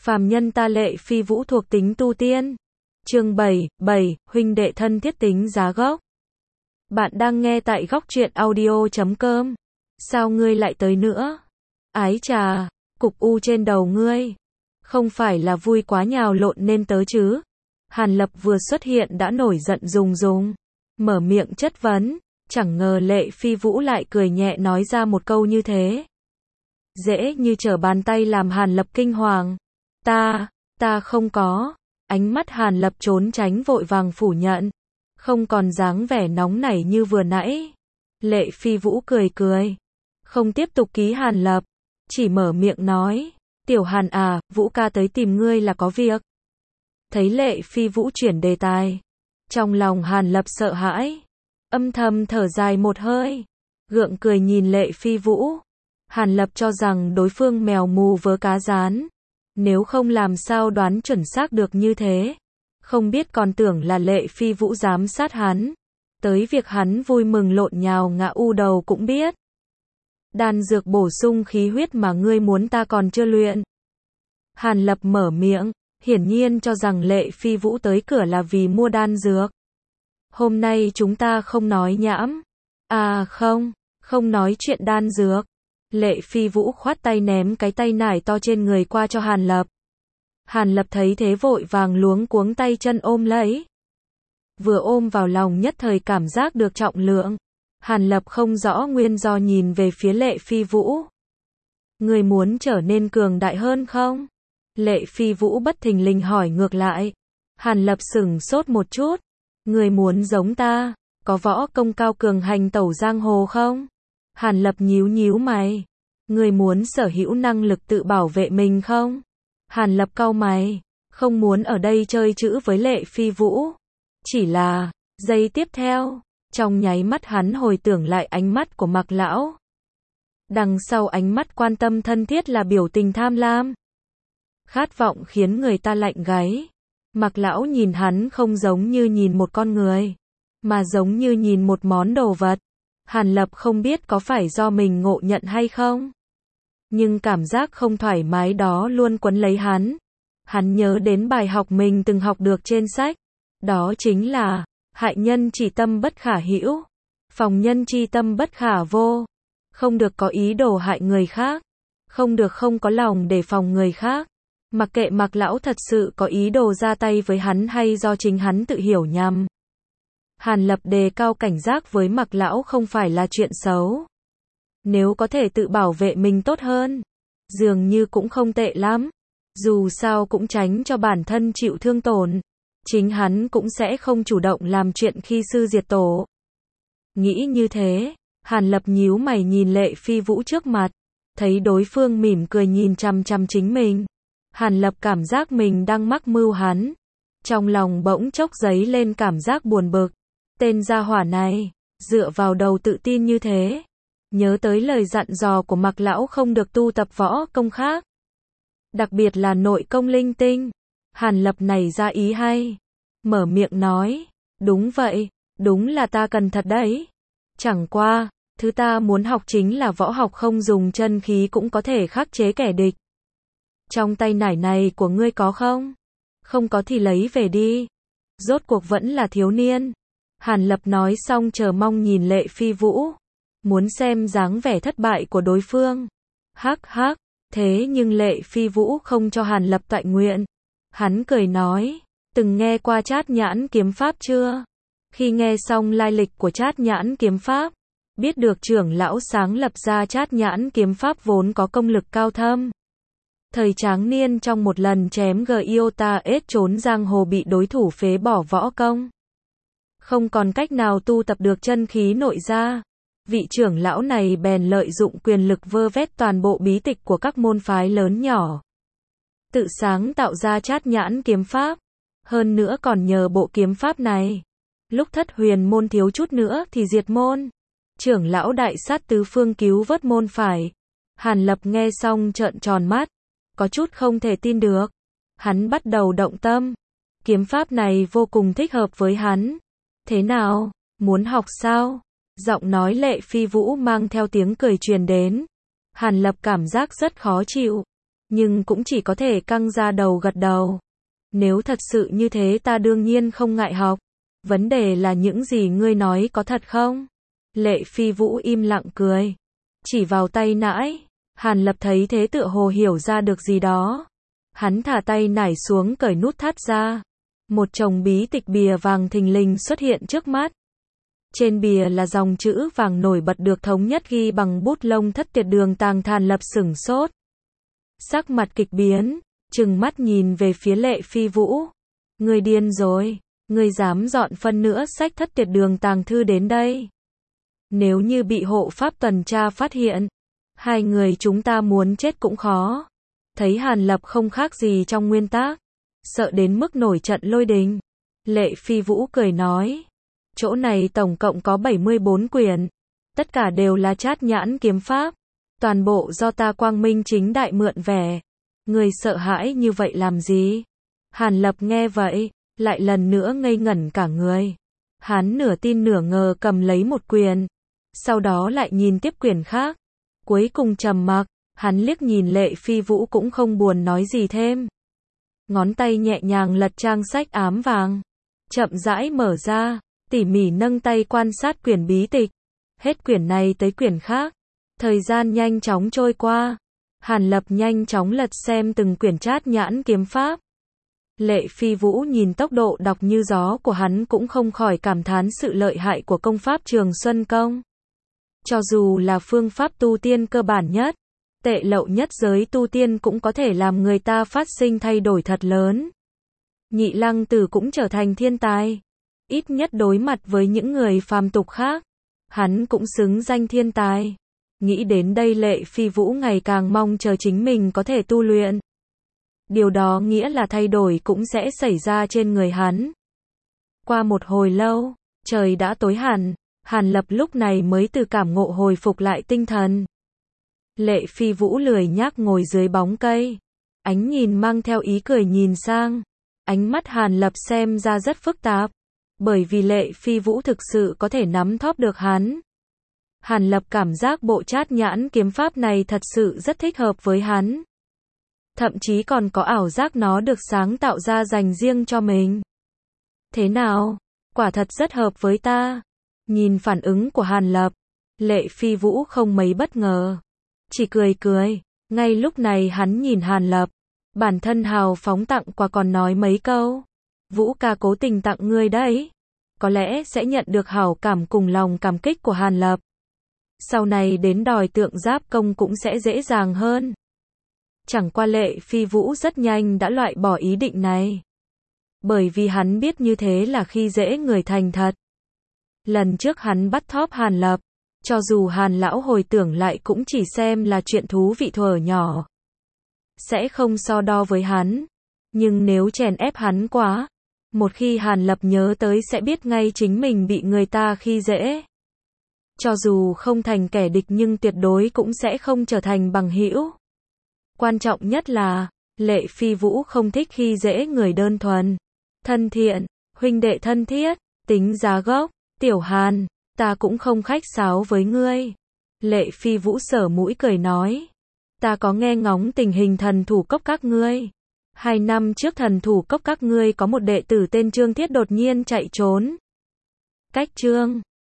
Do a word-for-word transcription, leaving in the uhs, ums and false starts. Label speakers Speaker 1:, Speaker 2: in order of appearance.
Speaker 1: Phàm nhân ta Lệ Phi Vũ thuộc tính tu tiên. Chương bảy, bảy, huynh đệ thân thiết tính giá gốc. Bạn đang nghe tại góc truyện audio chấm com. Sao ngươi lại tới nữa? Ái chà, cục u trên đầu ngươi. Không phải là vui quá nhào lộn nên tớ chứ? Hàn Lập vừa xuất hiện đã nổi giận rùng rùng. Mở miệng chất vấn. Chẳng ngờ Lệ Phi Vũ lại cười nhẹ nói ra một câu như thế. Dễ như trở bàn tay làm Hàn Lập kinh hoàng. Ta, ta không có. Ánh mắt Hàn Lập trốn tránh vội vàng phủ nhận. Không còn dáng vẻ nóng nảy như vừa nãy. Lệ Phi Vũ cười cười. Không tiếp tục ký Hàn Lập. Chỉ mở miệng nói. Tiểu Hàn à, Vũ ca tới tìm ngươi là có việc. Thấy Lệ Phi Vũ chuyển đề tài. Trong lòng Hàn Lập sợ hãi. Âm thầm thở dài một hơi. Gượng cười nhìn Lệ Phi Vũ. Hàn Lập cho rằng đối phương mèo mù vớ cá rán. Nếu không làm sao đoán chuẩn xác được như thế. Không biết còn tưởng là Lệ Phi Vũ giám sát hắn. Tới việc hắn vui mừng lộn nhào ngã u đầu cũng biết. Đan dược bổ sung khí huyết mà ngươi muốn ta còn chưa luyện. Hàn Lập mở miệng, hiển nhiên cho rằng Lệ Phi Vũ tới cửa là vì mua đan dược. Hôm nay chúng ta không nói nhảm. À không, không nói chuyện đan dược. Lệ Phi Vũ khoát tay ném cái tay nải to trên người qua cho Hàn Lập. Hàn Lập thấy thế vội vàng luống cuống tay chân ôm lấy. Vừa ôm vào lòng nhất thời cảm giác được trọng lượng. Hàn Lập không rõ nguyên do nhìn về phía Lệ Phi Vũ. Người muốn trở nên cường đại hơn không? Lệ Phi Vũ bất thình lình hỏi ngược lại. Hàn Lập sửng sốt một chút. Người muốn giống ta, có võ công cao cường hành tẩu giang hồ không? Hàn Lập nhíu nhíu mày. Người muốn sở hữu năng lực tự bảo vệ mình không? Hàn Lập cau mày. Không muốn ở đây chơi chữ với Lệ Phi Vũ. Chỉ là, giây tiếp theo, trong nháy mắt hắn hồi tưởng lại ánh mắt của Mạc Lão. Đằng sau ánh mắt quan tâm thân thiết là biểu tình tham lam. Khát vọng khiến người ta lạnh gáy. Mạc Lão nhìn hắn không giống như nhìn một con người, mà giống như nhìn một món đồ vật. Hàn Lập không biết có phải do mình ngộ nhận hay không. Nhưng cảm giác không thoải mái đó luôn quấn lấy hắn. Hắn nhớ đến bài học mình từng học được trên sách. Đó chính là, hại nhân chỉ tâm bất khả hữu, phòng nhân chi tâm bất khả vô. Không được có ý đồ hại người khác. Không được không có lòng để phòng người khác. Mặc kệ Mạc Lão thật sự có ý đồ ra tay với hắn hay do chính hắn tự hiểu nhầm. Hàn Lập đề cao cảnh giác với Mạc Lão không phải là chuyện xấu. Nếu có thể tự bảo vệ mình tốt hơn, dường như cũng không tệ lắm. Dù sao cũng tránh cho bản thân chịu thương tổn. Chính hắn cũng sẽ không chủ động làm chuyện khi sư diệt tổ. Nghĩ như thế, Hàn Lập nhíu mày nhìn Lệ Phi Vũ trước mặt. Thấy đối phương mỉm cười nhìn chằm chằm chính mình. Hàn Lập cảm giác mình đang mắc mưu hắn. Trong lòng bỗng chốc dấy lên cảm giác buồn bực. Tên gia hỏa này, dựa vào đầu tự tin như thế. Nhớ tới lời dặn dò của Mạc Lão không được tu tập võ công khác. Đặc biệt là nội công linh tinh. Hàn Lập này ra ý hay. Mở miệng nói, đúng vậy, đúng là ta cần thật đấy. Chẳng qua, thứ ta muốn học chính là võ học không dùng chân khí cũng có thể khắc chế kẻ địch. Trong tay nải này của ngươi có không? Không có thì lấy về đi. Rốt cuộc vẫn là thiếu niên. Hàn Lập nói xong chờ mong nhìn Lệ Phi Vũ. Muốn xem dáng vẻ thất bại của đối phương. Hắc hắc, thế nhưng Lệ Phi Vũ không cho Hàn Lập toại nguyện. Hắn cười nói, từng nghe qua Trát Nhãn kiếm pháp chưa? Khi nghe xong lai lịch của Trát Nhãn kiếm pháp, biết được trưởng lão sáng lập ra Trát Nhãn kiếm pháp vốn có công lực cao thâm. Thời tráng niên trong một lần chém Giota ết trốn giang hồ bị đối thủ phế bỏ võ công. Không còn cách nào tu tập được chân khí nội ra. Vị trưởng lão này bèn lợi dụng quyền lực vơ vét toàn bộ bí tịch của các môn phái lớn nhỏ. Tự sáng tạo ra Trát Nhãn kiếm pháp. Hơn nữa còn nhờ bộ kiếm pháp này. Lúc Thất Huyền môn thiếu chút nữa thì diệt môn. Trưởng lão đại sát tứ phương cứu vớt môn phải. Hàn Lập nghe xong trợn tròn mắt. Có chút không thể tin được. Hắn bắt đầu động tâm. Kiếm pháp này vô cùng thích hợp với hắn. Thế nào, muốn học sao? Giọng nói Lệ Phi Vũ mang theo tiếng cười truyền đến. Hàn Lập cảm giác rất khó chịu. nhưng cũng chỉ có thể căng ra đầu gật đầu. Nếu thật sự như thế ta đương nhiên không ngại học. Vấn đề là những gì ngươi nói có thật không? Lệ Phi Vũ im lặng cười. Chỉ vào tay nải. Hàn Lập thấy thế tựa hồ hiểu ra được gì đó. Hắn thả tay nải xuống cởi nút thắt ra. Một chồng bí tịch bìa vàng thình lình xuất hiện trước mắt. Trên bìa là dòng chữ vàng nổi bật được thống nhất ghi bằng bút lông thất tiệt đường tàng. Hàn Lập sửng sốt. Sắc mặt kịch biến, trừng mắt nhìn về phía Lệ Phi Vũ. Ngươi điên rồi, ngươi dám dọn phân nữa sách thất tiệt đường tàng thư đến đây. Nếu như bị hộ pháp tuần tra phát hiện, hai người chúng ta muốn chết cũng khó. Thấy Hàn Lập không khác gì trong nguyên tắc, sợ đến mức nổi trận lôi đình. Lệ Phi Vũ cười nói, chỗ này tổng cộng có bảy mươi bốn quyển, tất cả đều là Trát Nhãn kiếm pháp, toàn bộ do ta quang minh chính đại mượn vẻ. Người sợ hãi như vậy làm gì? Hàn Lập nghe vậy, lại lần nữa ngây ngẩn cả người. Hắn nửa tin nửa ngờ cầm lấy một quyển, sau đó lại nhìn tiếp quyển khác, cuối cùng trầm mặc. Hắn liếc nhìn Lệ Phi Vũ cũng không buồn nói gì thêm. Ngón tay nhẹ nhàng lật trang sách ám vàng, chậm rãi mở ra, tỉ mỉ nâng tay quan sát quyển bí tịch. Hết quyển này tới quyển khác, thời gian nhanh chóng trôi qua. Hàn Lập nhanh chóng lật xem từng quyển Trát Nhãn kiếm pháp. Lệ Phi Vũ nhìn tốc độ đọc như gió của hắn cũng không khỏi cảm thán sự lợi hại của công pháp Trường Xuân Công. Cho dù là phương pháp tu tiên cơ bản nhất, tệ lậu nhất giới tu tiên cũng có thể làm người ta phát sinh thay đổi thật lớn. Nhị Lăng Tử cũng trở thành thiên tài. Ít nhất đối mặt với những người phàm tục khác, hắn cũng xứng danh thiên tài. Nghĩ đến đây Lệ Phi Vũ ngày càng mong chờ chính mình có thể tu luyện. Điều đó nghĩa là thay đổi cũng sẽ xảy ra trên người hắn. Qua một hồi lâu, trời đã tối hẳn, Hàn Lập lúc này mới từ cảm ngộ hồi phục lại tinh thần. Lệ Phi Vũ lười nhác ngồi dưới bóng cây, ánh nhìn mang theo ý cười nhìn sang. Ánh mắt Hàn Lập xem ra rất phức tạp, bởi vì Lệ Phi Vũ thực sự có thể nắm thóp được hắn. Hàn Lập cảm giác bộ Trát Nhãn kiếm pháp này thật sự rất thích hợp với hắn. Thậm chí còn có ảo giác nó được sáng tạo ra dành riêng cho mình. Thế nào? Quả thật rất hợp với ta. Nhìn phản ứng của Hàn Lập, Lệ Phi Vũ không mấy bất ngờ, chỉ cười cười. Ngay lúc này hắn nhìn Hàn Lập, bản thân hào phóng tặng quà còn nói mấy câu. Vũ ca cố tình tặng ngươi đấy. Có lẽ sẽ nhận được hảo cảm cùng lòng cảm kích của Hàn Lập. Sau này đến đòi tượng giáp công cũng sẽ dễ dàng hơn. Chẳng qua Lệ Phi Vũ rất nhanh đã loại bỏ ý định này. Bởi vì hắn biết như thế là khi dễ người thành thật. Lần trước hắn bắt thóp Hàn Lập, cho dù Hàn lão hồi tưởng lại cũng chỉ xem là chuyện thú vị thuở nhỏ. Sẽ không so đo với hắn. Nhưng nếu chèn ép hắn quá, một khi Hàn Lập nhớ tới sẽ biết ngay chính mình bị người ta khi dễ. Cho dù không thành kẻ địch nhưng tuyệt đối cũng sẽ không trở thành bằng hữu. Quan trọng nhất là, Lệ Phi Vũ không thích khi dễ người đơn thuần. Thân thiện, huynh đệ thân thiết, tính giá gốc, Tiểu Hàn, ta cũng không khách sáo với ngươi. Lệ Phi Vũ sở mũi cười nói, ta có nghe ngóng tình hình thần thủ cốc các ngươi. Hai năm trước thần thủ cốc các ngươi có một đệ tử tên Trương Thiết đột nhiên chạy trốn. Cách Trương